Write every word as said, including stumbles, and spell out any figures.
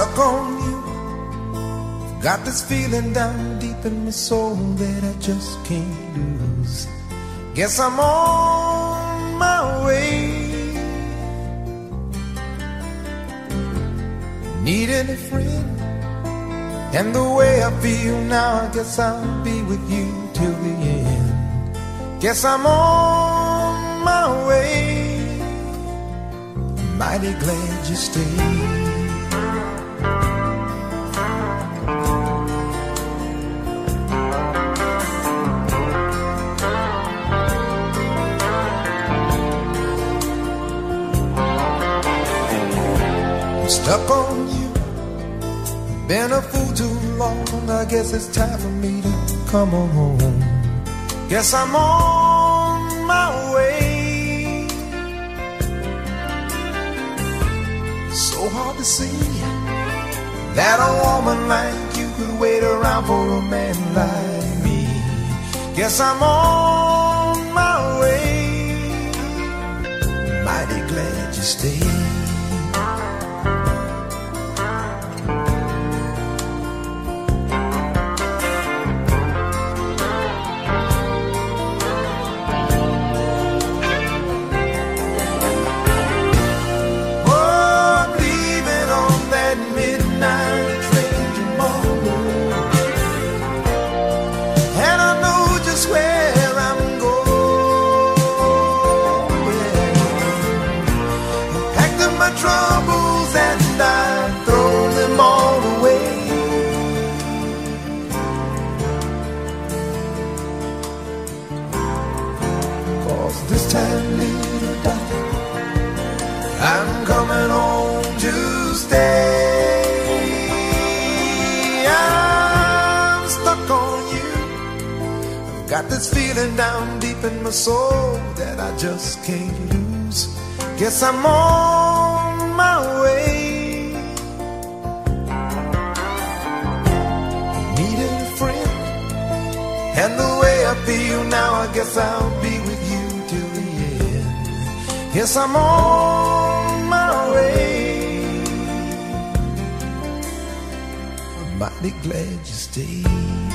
stuck on you. Got this feeling down deep in my soul that I just can't lose. Guess I'm on my way. Needing a friend, and the way I feel now, I guess I'll be with you till the end. Guess I'm on my way. Mighty glad you stayed. Stuck on you, been a fool too long. I guess it's time for me to come on home. Guess I'm on my way. So hard to see that a woman like you could wait around for a man like me. Guess I'm on my way. Mighty glad you stayed. Troubles and I throw them all away. Cause this time, little darling, I'm coming home to stay. I'm stuck on you. I've got this feeling down deep in my soul that I just can't lose. Guess I'm on my way. Needing a friend, and the way I feel now, I guess I'll be with you till the end. Yes, I'm on my way. I'm mighty glad you stayed.